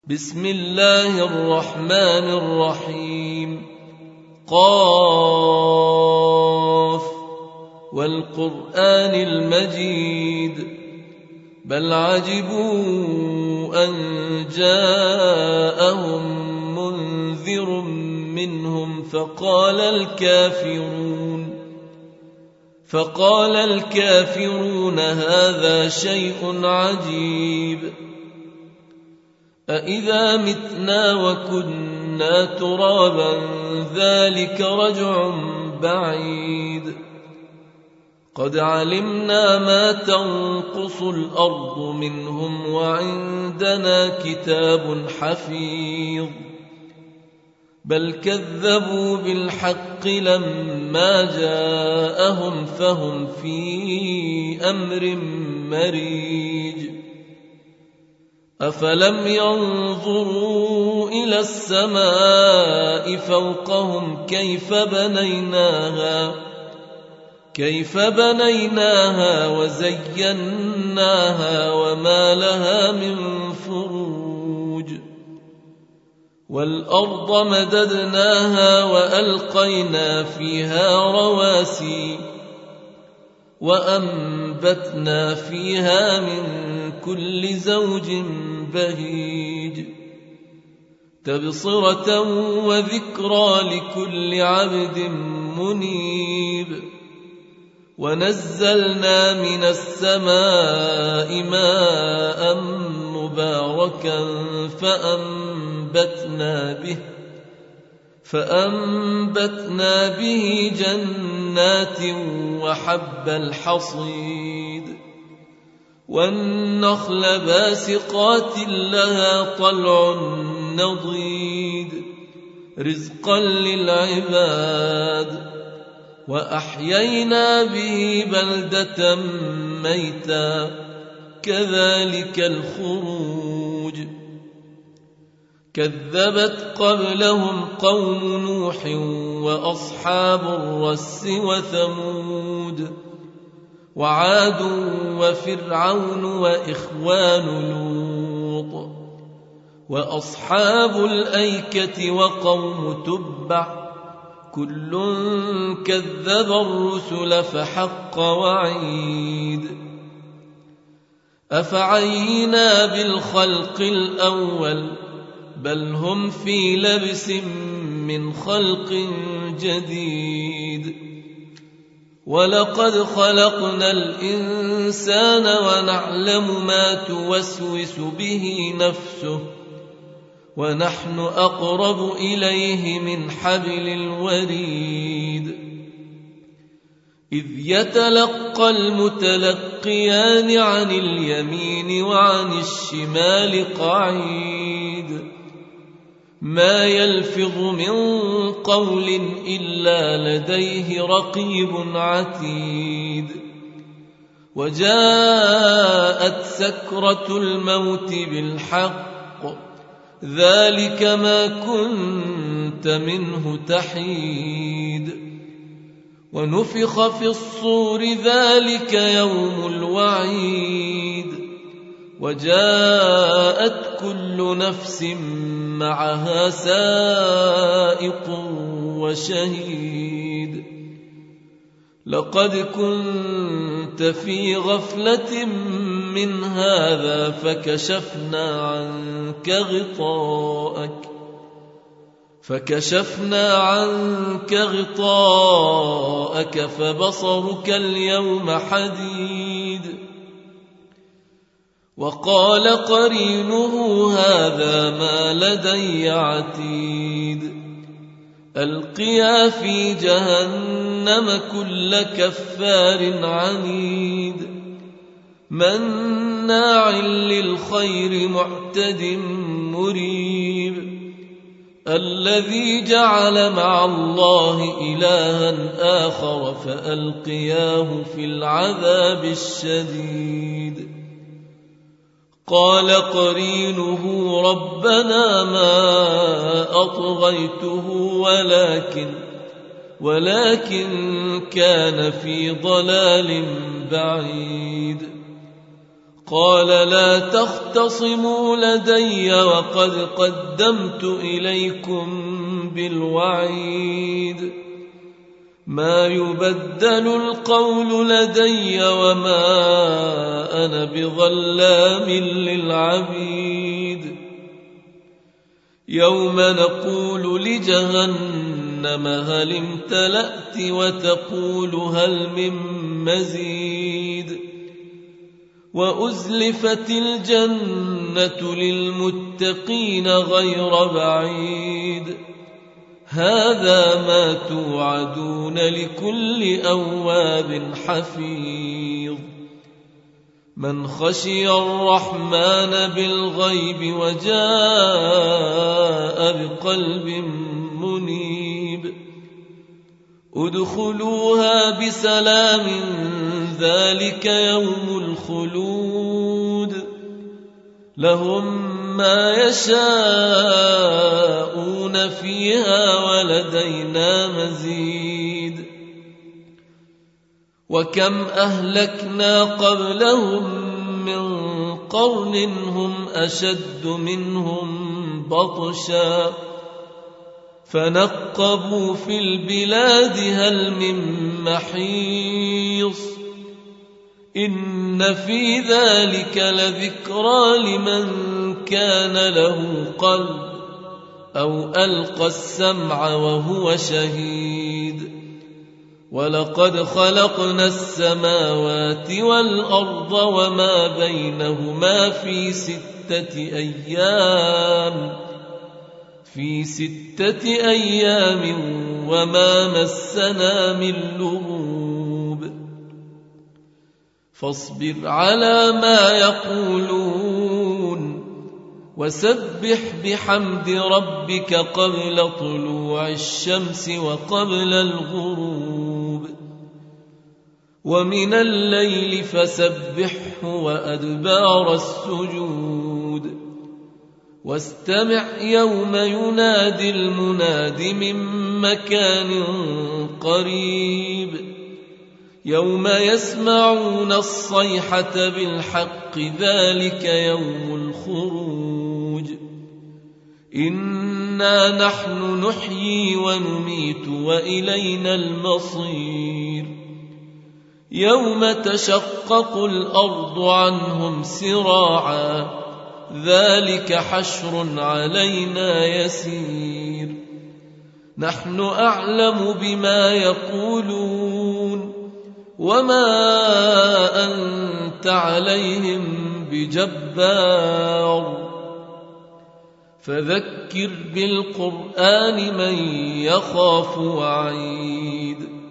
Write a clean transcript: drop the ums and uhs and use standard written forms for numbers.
بسم الله الرحمن الرحيم. قاف والقرآن المجيد بل عجبوا أن جاءهم منذر منهم فقال الكافرون هذا شيء عجيب أإذا متنا وكنا ترابا ذلك رجع بعيد قد علمنا ما تنقص الأرض منهم وعندنا كتاب حفيظ بل كذبوا بالحق لما جاءهم فهم في أمر مريج أفلم ينظروا إلى السماء فوقهم كيف بنيناها وزيناها وما لها من فروج والأرض مددناها وألقينا فيها رواسي وأنبتنا فيها من كل زوج بهيج تبصرة وذكرى لكل عبد منيب ونزلنا من السماء ماء مباركا فأنبتنا به جنات وحب الحصيد والنخل باسقات لها طلع نضيد رزقا للعباد وأحيينا به بلدة ميتا كذلك الخروج كذبت قبلهم قوم نوح وأصحاب الرس وثمود وعاد وفرعون وإخوان لوط وأصحاب الأيكة وقوم تبع كل كذب الرسل فحق وعيد أفعينا بالخلق الأول بل هم في لبس من خلق جديد ولقد خلقنا الإنسان ونعلم ما توسوس به نفسه ونحن أقرب إليه من حبل الوريد إذ يتلقى المتلقيان عن اليمين وعن الشمال قعيد ما يلفظ من قول إلا لديه رقيب عتيد وجاءت سكرة الموت بالحق ذلك ما كنت منه تحيد ونفخ في الصور ذلك يوم الوعيد وجاءت كل نفس معها سائق وشهيد لقد كنت في غفلة من هذا فكشفنا عنك غطاءك فبصرك اليوم حديد وقال قرينه هذا ما لدي عتيد ألقيا في جهنم كل كفار عنيد مناع للخير معتد مريب الذي جعل مع الله إلها آخر فألقياه في العذاب الشديد قال قرينه ربنا ما أطغيته ولكن كان في ضلال بعيد قال لا تختصموا لدي وقد قدمت إليكم بالوعيد ما يبدل القول لدي وما أنا بظلام للعبيد يوم نقول لجهنم هل امتلأت وتقول هل من مزيد وأزلفت الجنة للمتقين غير بعيد هذا ما توعدون لكل أواب حفيظ من خشي الرحمن بالغيب وجاء بقلب منيب ادخلوها بسلام ذلك يوم الخلود لهم ما يشاءون فيها ولدينا مزيد وكم أهلكنا قبلهم من قرن هم أشد منهم بطشا فنقبوا في البلاد هل من محيص إن في ذلك لذكرى لمن كان له قلب أو ألقى السمع وهو شهيد ولقد خلقنا السماوات والأرض وما بينهما في 6 أيام وما مسنا من لغوب فاصبر على ما يقولون وسبح بحمد ربك قبل طلوع الشمس وقبل الغروب ومن الليل فسبحه وأدبار السجود واستمع يوم ينادي المناد من مكان قريب يوم يسمعون الصيحة بالحق ذلك يوم الخروج إنا نحن نحيي ونميت وإلينا المصير يوم تشقق الأرض عنهم سراعا ذلك حشر علينا يسير نحن أعلم بما يقولون وما أنت عليهم بجبار فذكر بالقرآن من يخاف وعيد